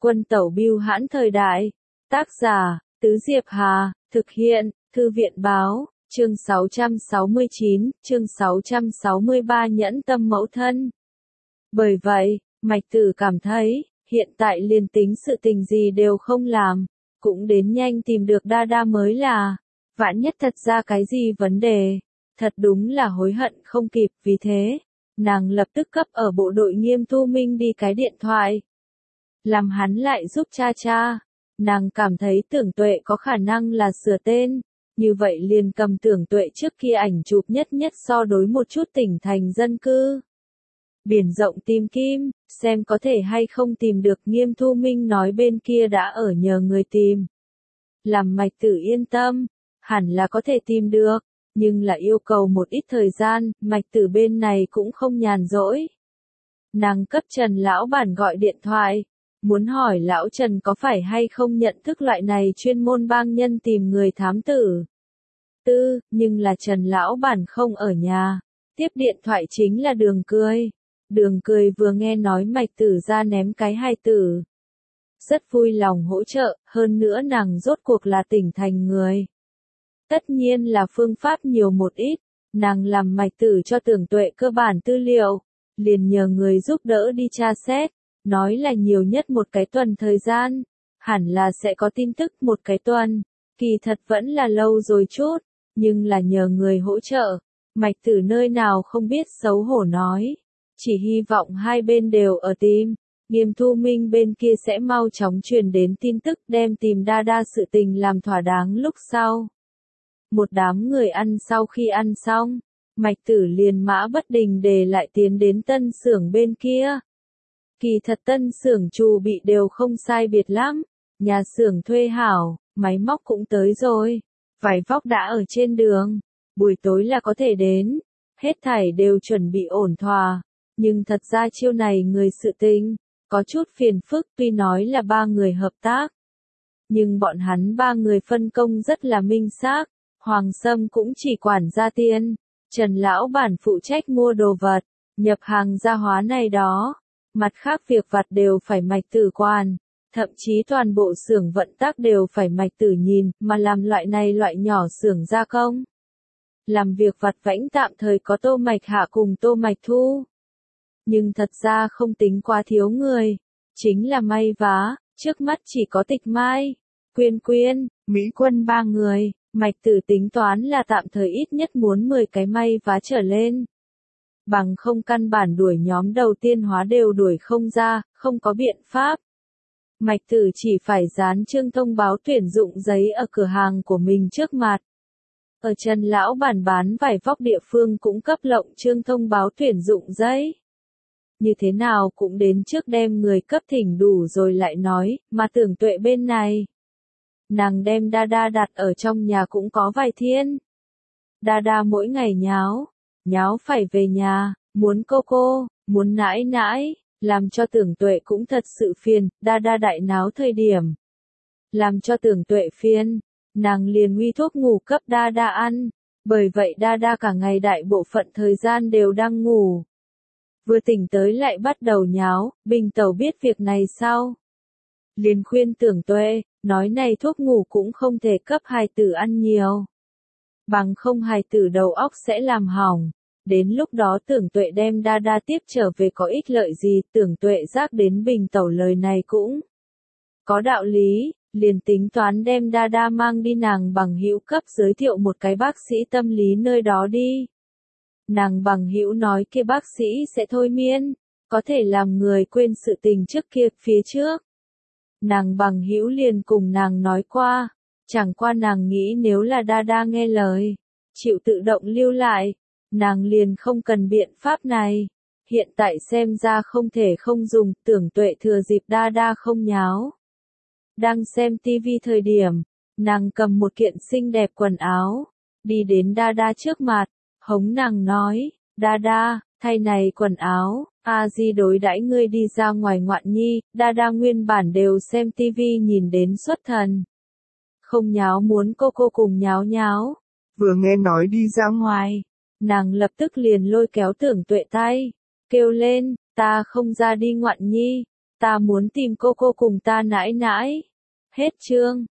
Quân tẩu bưu hãn thời đại. Tác giả, Tứ Diệp Hà, thực hiện, Thư viện báo, chương 669, chương 663 nhẫn tâm mẫu thân. Bởi vậy, Mạch Tử cảm thấy, hiện tại liền tính sự tình gì đều không làm, cũng đến nhanh tìm được đa đa mới là, vạn nhất thật ra cái gì vấn đề, thật đúng là hối hận không kịp, vì thế, nàng lập tức cấp ở bộ đội Nghiêm Thu Minh đi cái điện thoại. Làm hắn lại giúp cha, nàng cảm thấy Tưởng Tuệ có khả năng là sửa tên, như vậy liền cầm Tưởng Tuệ trước kia ảnh chụp nhất so đối một chút tỉnh thành dân cư. Biển rộng tìm kim, xem có thể hay không tìm được. Nghiêm Thu Minh nói bên kia đã ở nhờ người tìm. Làm Mạch Tử yên tâm, hẳn là có thể tìm được, nhưng là yêu cầu một ít thời gian, Mạch Tử bên này cũng không nhàn rỗi. Nàng cấp Trần lão bản gọi điện thoại, muốn hỏi lão Trần có phải hay không nhận thức loại này chuyên môn bang nhân tìm người thám tử. Nhưng là Trần lão bản không ở nhà, tiếp điện thoại chính là Đường Cười. Đường Cười vừa nghe nói Mạch Tử ra ném cái hài tử, rất vui lòng hỗ trợ, hơn nữa nàng rốt cuộc là tỉnh thành người. Tất nhiên là phương pháp nhiều một ít, nàng làm Mạch Tử cho Tưởng Tuệ cơ bản tư liệu, liền nhờ người giúp đỡ đi tra xét, nói là nhiều nhất một cái tuần thời gian, hẳn là sẽ có tin tức một cái tuần, kỳ thật vẫn là lâu rồi chút, nhưng là nhờ người hỗ trợ, Mạch Tử nơi nào không biết xấu hổ nói, chỉ hy vọng hai bên đều ở tìm. Nghiêm Thu Minh bên kia sẽ mau chóng truyền đến tin tức đem tìm đa đa sự tình làm thỏa đáng lúc sau. Một đám người ăn sau khi ăn xong, Mạch Tử liền mã bất đình để lại tiến đến tân xưởng bên kia. Kỳ thật tân xưởng chủ bị đều không sai biệt lắm, nhà xưởng thuê hảo, máy móc cũng tới rồi, vải vóc đã ở trên đường, buổi tối là có thể đến, hết thảy đều chuẩn bị ổn thỏa, nhưng thật ra chiêu này người sự tình, có chút phiền phức. Tuy nói là 3 người hợp tác, nhưng bọn hắn 3 người phân công rất là minh xác. Hoàng Sâm cũng chỉ quản ra tiền, Trần lão bản phụ trách mua đồ vật, nhập hàng gia hóa này đó, mặt khác việc vặt đều phải Mạch Tử quản, thậm chí toàn bộ xưởng vận tác đều phải Mạch Tử nhìn, mà làm loại này loại nhỏ xưởng gia công. Làm việc vặt vãnh tạm thời có Tô Mạch Hạ cùng Tô Mạch Thu. Nhưng thật ra không tính quá thiếu người, chính là may vá, trước mắt chỉ có Tịch Mai, Quyên, Mỹ Quân 3 người, Mạch Tử tính toán là tạm thời ít nhất muốn 10 cái may vá trở lên. Bằng không căn bản đuổi nhóm đầu tiên hóa đều đuổi không ra, không có biện pháp. Mạch Tử chỉ phải dán chương thông báo tuyển dụng giấy ở cửa hàng của mình trước mặt. Ở Trần lão bản bán vải vóc địa phương cũng cấp lộng chương thông báo tuyển dụng giấy. Như thế nào cũng đến trước đem người cấp thỉnh đủ rồi lại nói, mà Tưởng Tuệ bên này. Nàng đem đa đa đặt ở trong nhà cũng có vài thiên. Đa đa mỗi ngày nháo phải về nhà, muốn cô, muốn nãi, làm cho Tưởng Tuệ cũng thật sự phiền. Đa đa đại náo thời điểm, làm cho Tưởng Tuệ phiền, nàng liền uy thuốc ngủ cấp đa đa ăn, bởi vậy đa đa cả ngày đại bộ phận thời gian đều đang ngủ. Vừa tỉnh tới lại bắt đầu nháo, Bình Tẩu biết việc này sau, liền khuyên Tưởng Tuệ, nói này thuốc ngủ cũng không thể cấp hài tử ăn nhiều. Bằng không hài tử đầu óc sẽ làm hỏng. Đến lúc đó Tưởng Tuệ đem đa đa tiếp trở về có ích lợi gì. Tưởng Tuệ giác đến Bình Tẩu lời này cũng có đạo lý, liền tính toán đem đa đa mang đi nàng bằng hữu cấp giới thiệu một cái bác sĩ tâm lý nơi đó đi. Nàng bằng hữu nói kia bác sĩ sẽ thôi miên, có thể làm người quên sự tình trước kia phía trước. Nàng bằng hữu liền cùng nàng nói qua, chẳng qua nàng nghĩ nếu là đa đa nghe lời, chịu tự động lưu lại, nàng liền không cần biện pháp này. Hiện tại xem ra không thể không dùng. Tưởng Tuệ thừa dịp đa đa không nháo, đang xem tivi thời điểm, nàng cầm một kiện xinh đẹp quần áo, đi đến đa đa trước mặt, hống nàng nói, đa đa, thay này quần áo, a di đối đãi ngươi đi ra ngoài ngoạn nhi. Đa đa nguyên bản đều xem tivi nhìn đến xuất thần, không nháo muốn cô cùng nháo, vừa nghe nói đi ra ngoài, nàng lập tức liền lôi kéo Tưởng Tuệ tay, kêu lên, ta không ra đi ngoạn nhi. ta muốn tìm cô cùng ta nãi nãi. Hết chương.